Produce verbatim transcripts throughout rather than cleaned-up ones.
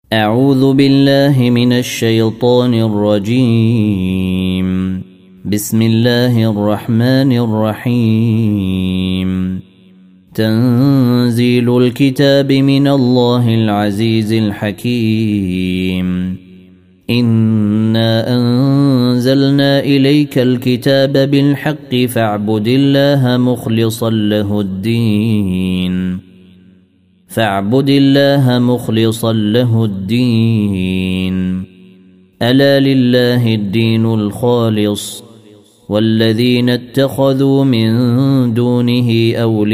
أعوذ بالله من الشيطان الرجيم. بسم الله الرحمن الرحيم. تنزيل الكتاب من الله العزيز الحكيم. إنا أنزلنا إليك الكتاب بالحق فاعبد الله مخلصا له الدين فاعبد الله مخلصا له الدين ألا لله الدين الخالص والذين اتخذوا من دونه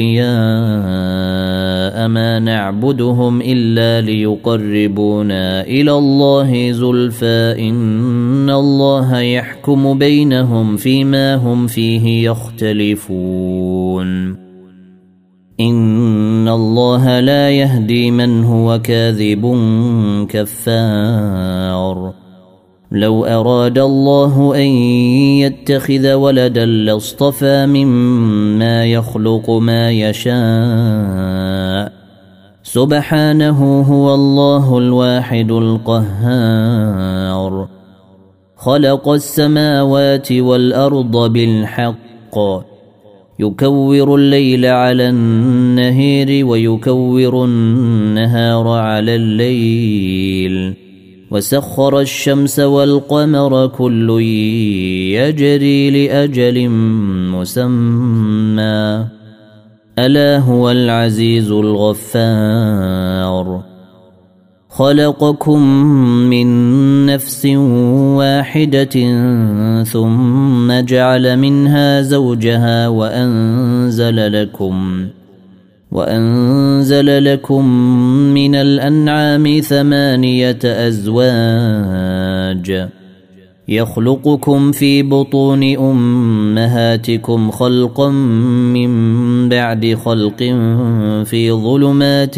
أولياء ما نعبدهم إلا ليقربونا إلى الله زلفى إن الله يحكم بينهم فيما هم فيه يختلفون إن الله لا يهدي من هو كاذب كفار لو أراد الله أن يتخذ ولدا لاصطفى مما يخلق ما يشاء سبحانه هو الله الواحد القهار خلق السماوات والأرض بالحق يكور الليل على النهار ويكور النهار على الليل وسخر الشمس والقمر كل يجري لأجل مسمى ألا هو العزيز الغفار خلقكم من نفس واحدة ثم جعل منها زوجها وأنزل لكم وأنزل لكم من الأنعام ثمانية أزواج يخلقكم في بطون أمهاتكم خلقا من بعد خلق في ظلمات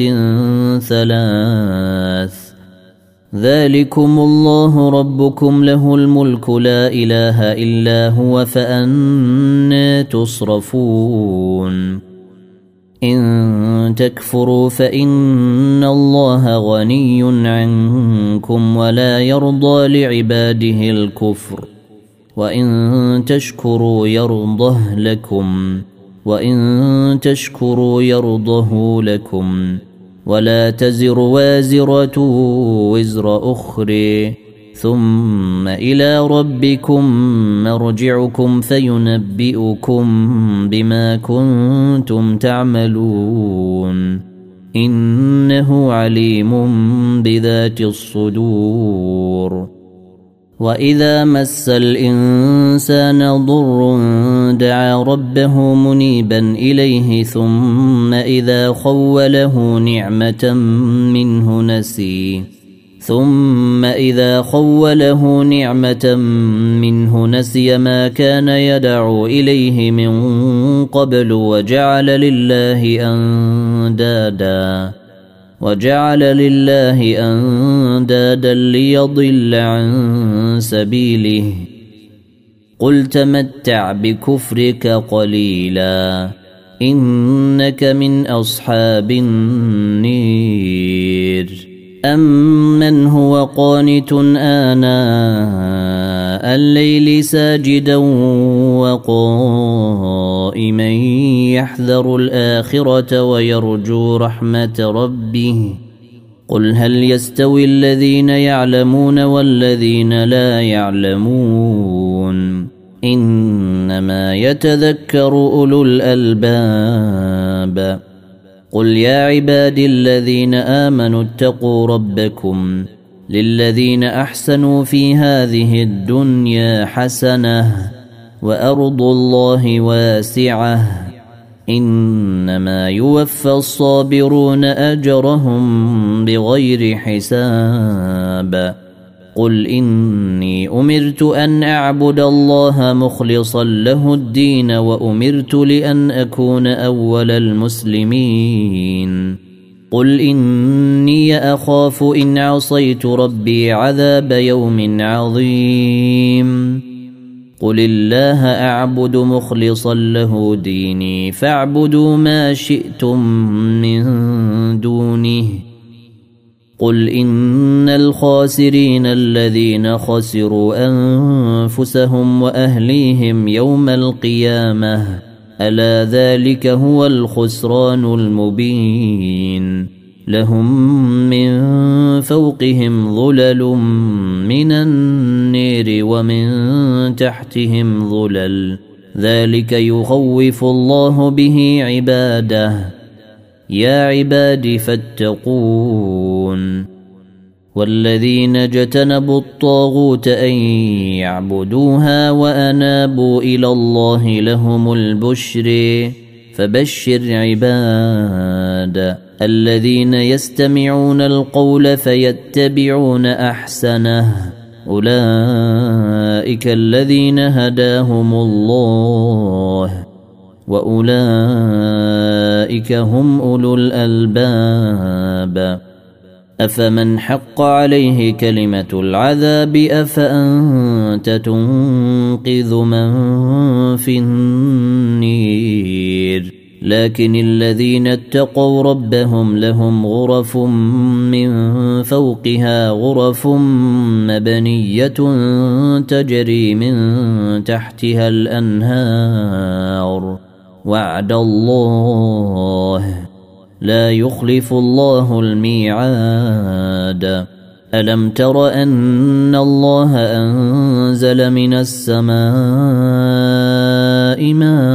ثلاث ذلكم الله ربكم له الملك لا إله إلا هو فأنى تصرفون إن تكفروا فإن الله غني عنكم ولا يرضى لعباده الكفر وإن تشكروا يرضه لكم وإن تشكروا يرضه لكم ولا تزر وازرة وزر أخرى ثم إلى ربكم مرجعكم فينبئكم بما كنتم تعملون إنه عليم بذات الصدور وإذا مس الإنسان ضر دعا ربه منيبا إليه ثم إذا خوله نعمة منه نسي ثم إذا خوله نعمة منه نسي ما كان يدعو إليه من قبل وجعل لله أندادا وجعل لله أندادا ليضل عن سبيله قل تمتع بكفرك قليلا إنك من أصحاب النير أمن هو قانت آناء الليل ساجدا وقائما يحذر الآخرة ويرجو رحمة ربه قل هل يستوي الذين يعلمون والذين لا يعلمون إنما يتذكر أولو الألباب قل يا عبادي الذين آمنوا اتقوا ربكم للذين أحسنوا في هذه الدنيا حسنة وأرض الله واسعة إنما يوفى الصابرون أجرهم بغير حساب قل إني أمرت أن أعبد الله مخلصا له الدين وأمرت لأن أكون أول المسلمين قل إني أخاف إن عصيت ربي عذاب يوم عظيم قل الله أعبد مخلصا له ديني فاعبدوا ما شئتم من دونه قل إن الخاسرين الذين خسروا أنفسهم وأهليهم يوم القيامة ألا ذلك هو الخسران المبين لهم من فوقهم ظلل من النير ومن تحتهم ظلل ذلك يخوف الله به عباده يا عباد فاتقون والذين اجتنبوا الطاغوت أن يعبدوها وأنابوا إلى الله لهم البشر فبشر عباد الذين يستمعون القول فيتبعون أحسنه أولئك الذين هداهم الله وأولئك هم أولو الألباب أفمن حق عليه كلمة العذاب أفأنت تنقذ من في النير لكن الذين اتقوا ربهم لهم غرف من فوقها غرف مبنية تجري من تحتها الأنهار وعد الله لا يخلف الله الميعاد ألم تر أن الله أنزل من السماء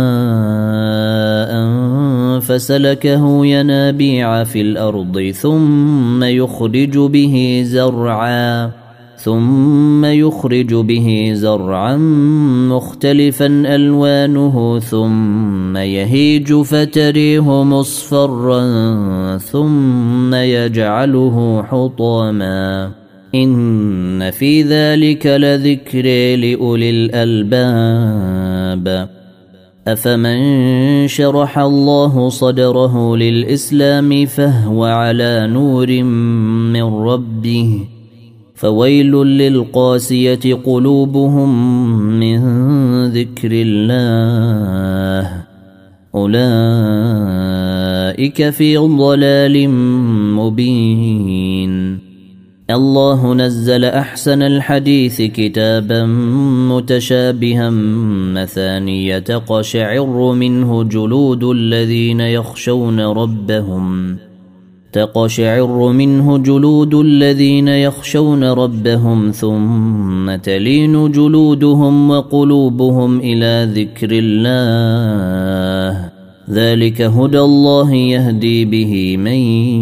ماء فسلكه ينابيع في الأرض ثم يخرج به زرعا ثم يخرج به زرعا مختلفا ألوانه ثم يهيج فتريه مصفرا ثم يجعله حطاما إن في ذلك لذكر لأولي الألباب أفمن شرح الله صدره للإسلام فهو على نور من ربه فويل للقاسية قلوبهم من ذكر الله أولئك في ضلال مبين الله نزل أحسن الحديث كتابا متشابها مثانية تقشعر منه جلود الذين يخشون ربهم تقشعر منه جلود الذين يخشون ربهم ثم تلين جلودهم وقلوبهم إلى ذكر الله ذلك هدى الله يهدي به من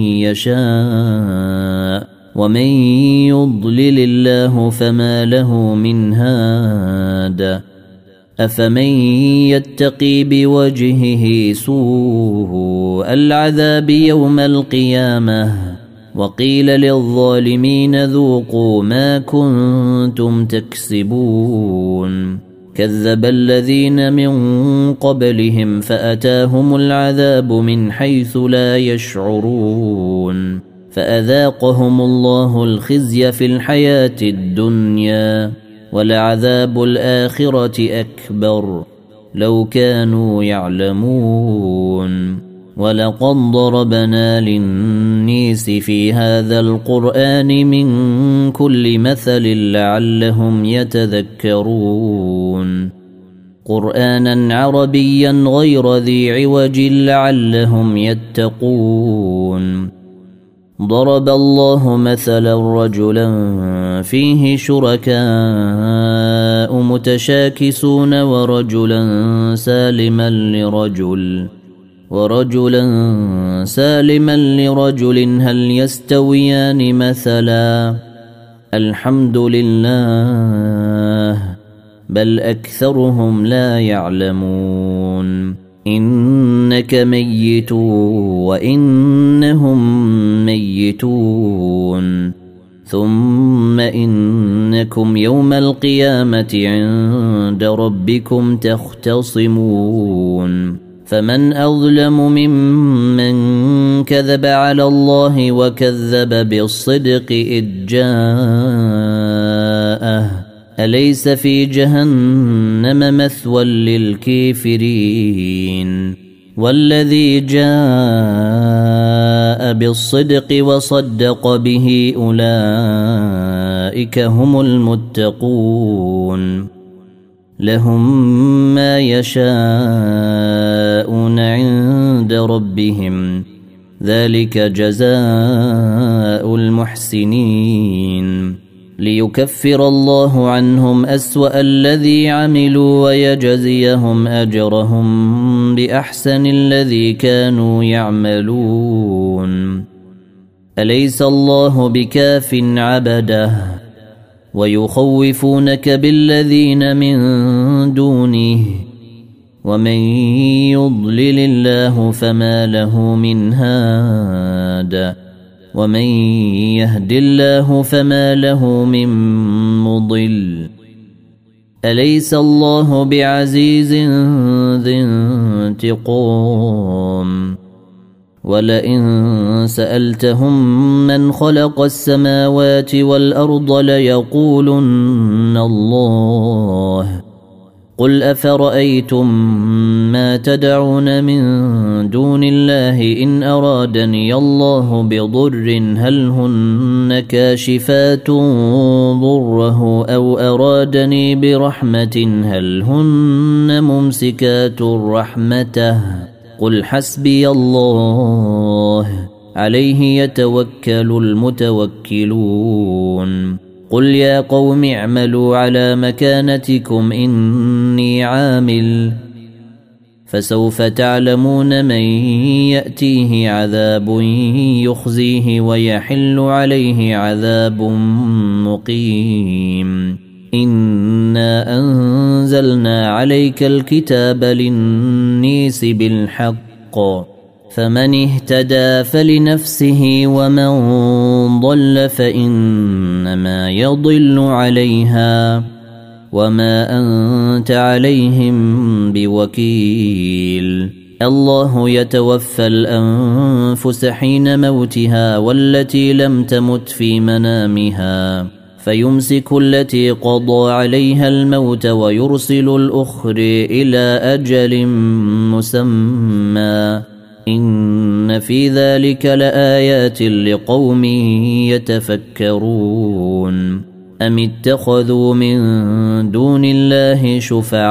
يشاء ومن يضلل الله فما له من هاد أفمن يتقي بوجهه سوء العذاب يوم القيامة وقيل للظالمين ذوقوا ما كنتم تكسبون كذب الذين من قبلهم فأتاهم العذاب من حيث لا يشعرون فأذاقهم الله الخزي في الحياة الدنيا ولعذاب الآخرة أكبر لو كانوا يعلمون ولقد ضربنا للناس في هذا القرآن من كل مثل لعلهم يتذكرون قرآنا عربيا غير ذي عوج لعلهم يتقون ضرب الله مثلا رجلا فيه شركاء متشاكسون ورجلا سالما لرجل ورجلا سالما لرجل هل يستويان مثلا الحمد لله بل أكثرهم لا يعلمون إنك ميت وإنهم ميتون ثم إنكم يوم القيامة عند ربكم تختصمون فمن أظلم ممن كذب على الله وكذب بالصدق إذ جاءه أليس في جهنم مثوى للكافرين والذي جاء جاء بالصدق وصدق به أولئك هم المتقون لهم ما يشاءون عند ربهم ذلك جزاء المحسنين ليكفر الله عنهم أسوأ الذي عملوا ويجزيهم أجرهم بأحسن الذي كانوا يعملون أليس الله بكاف عبده ويخوفونك بالذين من دونه ومن يضلل الله فما له من هاد ومن يهد الله فما له من مضل أليس الله بعزيز ذي انتقام ولئن سألتهم من خلق السماوات والأرض ليقولن الله قل أفرأيتم ما تدعون من دون الله إن أرادني الله بضر هل هن كاشفات ضره أو أرادني برحمة هل هن ممسكات رحمته قل حسبي الله عليه يتوكل المتوكلون قل يا قوم اعملوا على مكانتكم إني عامل فسوف تعلمون من يأتيه عذاب يخزيه ويحل عليه عذاب مقيم إنا أنزلنا عليك الكتاب للنيس بالحق فمن اهتدى فلنفسه ومن ضل فإنما يضل عليها وما أنت عليهم بوكيل الله يتوفى الأنفس حين موتها والتي لم تمت في منامها فيمسك التي قضى عليها الموت ويرسل الأخر إلى أجل مسمى إن في ذلك لآيات لقوم يتفكرون أم اتخذوا من دون الله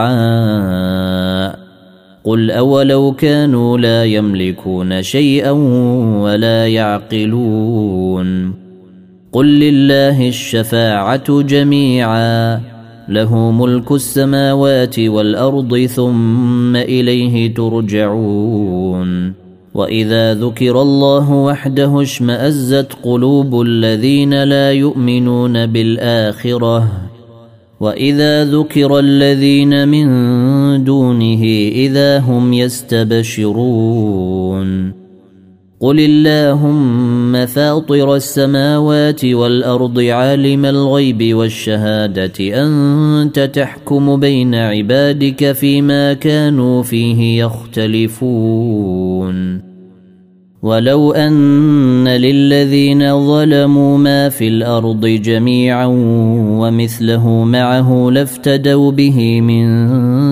شفعاء قل أولو كانوا لا يملكون شيئا ولا يعقلون قل لله الشفاعة جميعا له ملك السماوات والأرض ثم إليه ترجعون وإذا ذكر الله وحده اشمأزت قلوب الذين لا يؤمنون بالآخرة وإذا ذكر الذين من دونه إذا هم يستبشرون قل اللهم فاطر السماوات والأرض عالم الغيب والشهادة أنت تحكم بين عبادك فيما كانوا فيه يختلفون ولو أن للذين ظلموا ما في الأرض جميعا ومثله معه لافتدوا به من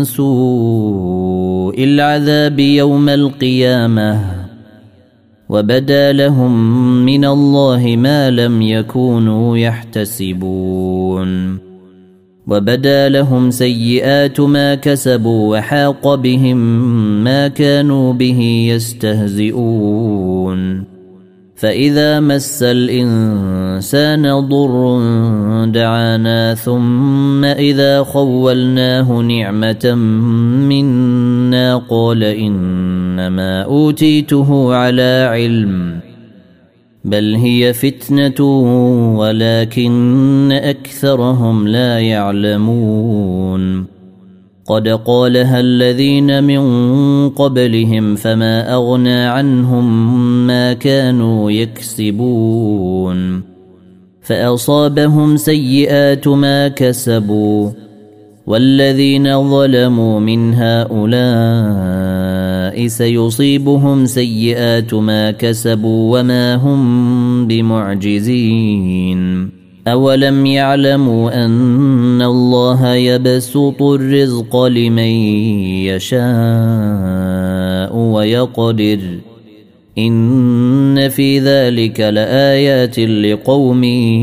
سوء العذاب يوم القيامة وبدا لهم من الله ما لم يكونوا يحتسبون وبدا لهم سيئات ما كسبوا وحاق بهم ما كانوا به يستهزئون فإذا مس الإنسان ضر دعانا ثم إذا خولناه نعمة منا قال إنما أوتيته على علم بل هي فتنة ولكن أكثرهم لا يعلمون قد قالها الذين من قبلهم فما أغنى عنهم ما كانوا يكسبون فأصابهم سيئات ما كسبوا والذين ظلموا من هؤلاء سيصيبهم سيئات ما كسبوا وما هم بمعجزين أولم يعلموا أن الله يبسط الرزق لمن يشاء ويقدر إن في ذلك لآيات لقوم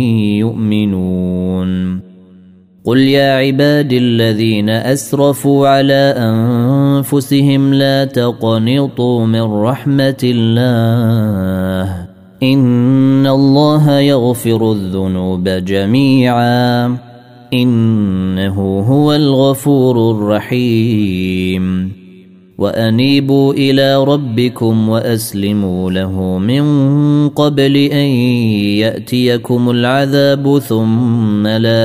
يؤمنون قل يا عبادي الذين أسرفوا على أنفسهم لا تقنطوا من رحمة الله إن الله يغفر الذنوب جميعا إنه هو الغفور الرحيم وأنيبوا إلى ربكم وأسلموا له من قبل أن يأتيكم العذاب ثم لا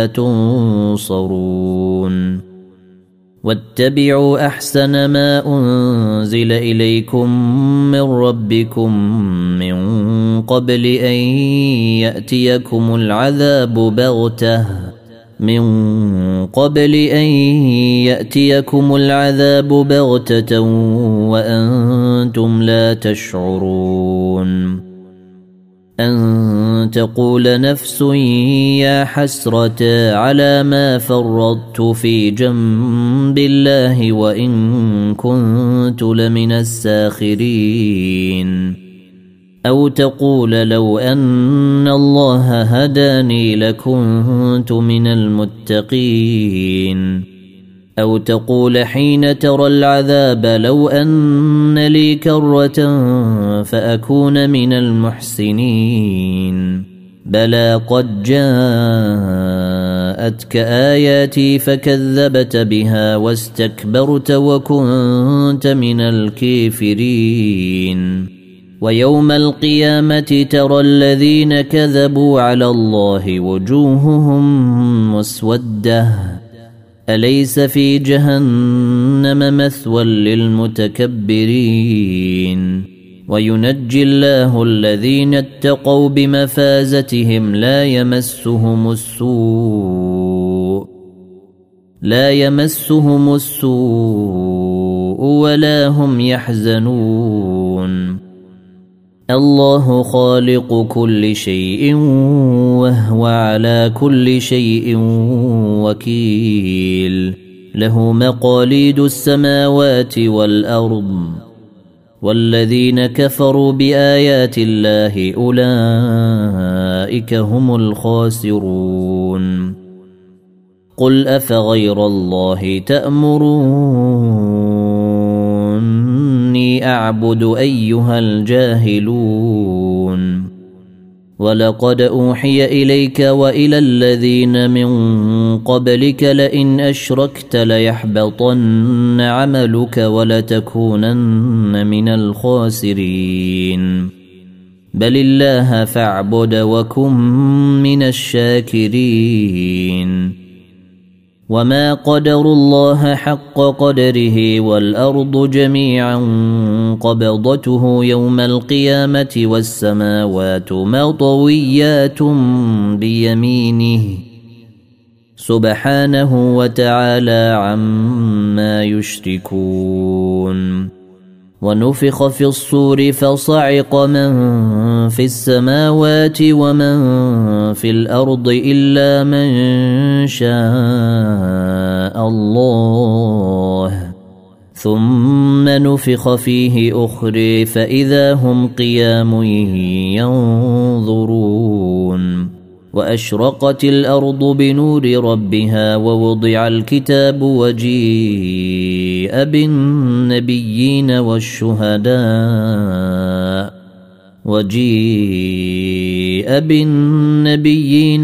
تنصرون واتبعوا أحسن ما أنزل إليكم من ربكم من قبل أن يأتيكم العذاب بغتة من قبل أن يأتيكم العذاب بغتة وأنتم لا تشعرون أن تقول نفس يا حسرة على ما فرطت في جنب الله وإن كنت لمن الساخرين أو تقول لو أن الله هداني لكنت من المتقين أو تقول حين ترى العذاب لو أن لي كرة فأكون من المحسنين بلى قد جاءتك آياتي فكذبت بها واستكبرت وكنت من الكافرين ويوم القيامة ترى الذين كذبوا على الله وجوههم مسودة أليس في جهنم مثوى للمتكبرين وينجي الله الذين اتقوا بمفازتهم لا يمسهم السوء لا يمسهم السوء ولا هم يحزنون الله خالق كل شيء وهو على كل شيء وكيل له مقاليد السماوات والأرض والذين كفروا بآيات الله أولئك هم الخاسرون قل أفغير الله تأمروني أعبد أيها الجاهلون ولقد أوحي إليك وإلى الذين من قبلك لئن أشركت ليحبطن عملك ولتكونن من الخاسرين بل الله فاعبد وكن من الشاكرين وما قدروا الله حق قدره والأرض جميعا قبضته يوم القيامة والسماوات مطويات بيمينه سبحانه وتعالى عما يشركون ونفخ في الصور فصعق من في السماوات ومن في الأرض إلا من شاء الله ثم نفخ فيه أخرى فإذا هم قيام ينظرون وأشرقت الأرض بنور ربها ووضع الكتاب وجيء بالنبيين والشهداء وجيء بالنبيين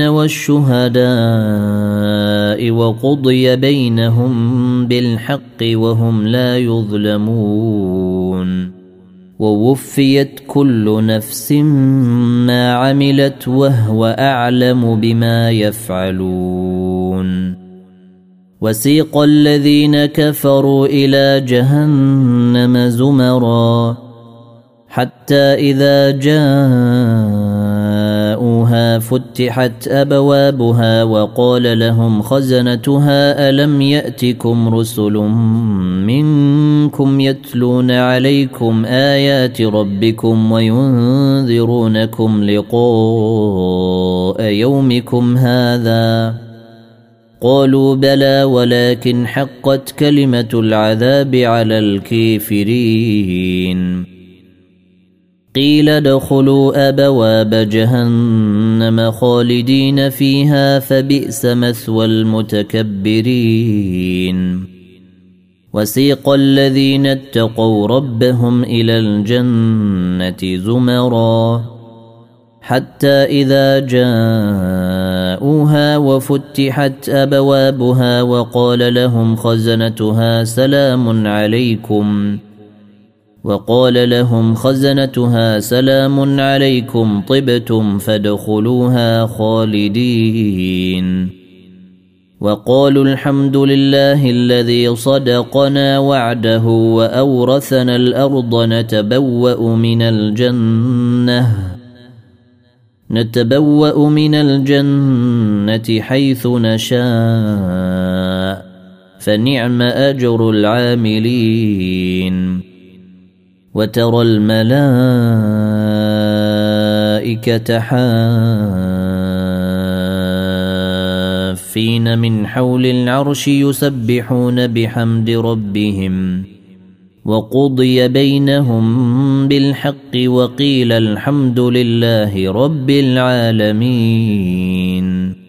والشهداء وقضي بينهم بالحق وهم لا يظلمون ووفيت كل نفس ما عملت وهو أعلم بما يفعلون وسيق الذين كفروا إلى جهنم زمرا حتى إذا جاءوها فتحت أبوابها وقال لهم خزنتها ألم يأتكم رسل منكم يتلون عليكم آيات ربكم وينذرونكم لقاء يومكم هذا قالوا بلى ولكن حقت كلمة العذاب على الكافرين قيل ادخلوا أبواب جهنم خالدين فيها فبئس مثوى المتكبرين وسيق الذين اتقوا ربهم إلى الجنة زمرا حتى إذا جاءوها وفتحت أبوابها وقال لهم خزنتها سلام عليكم وقال لهم خزنتها سلام عليكم طبتم فادخلوها خالدين وقالوا الحمد لله الذي صدقنا وعده وأورثنا الأرض نتبوأ من الجنة نتبوأ من الجنة حيث نشاء فنعم أجر العاملين وترى الملائكة حافين من حول العرش يسبحون بحمد ربهم وقضي بينهم بالحق وقيل الحمد لله رب العالمين.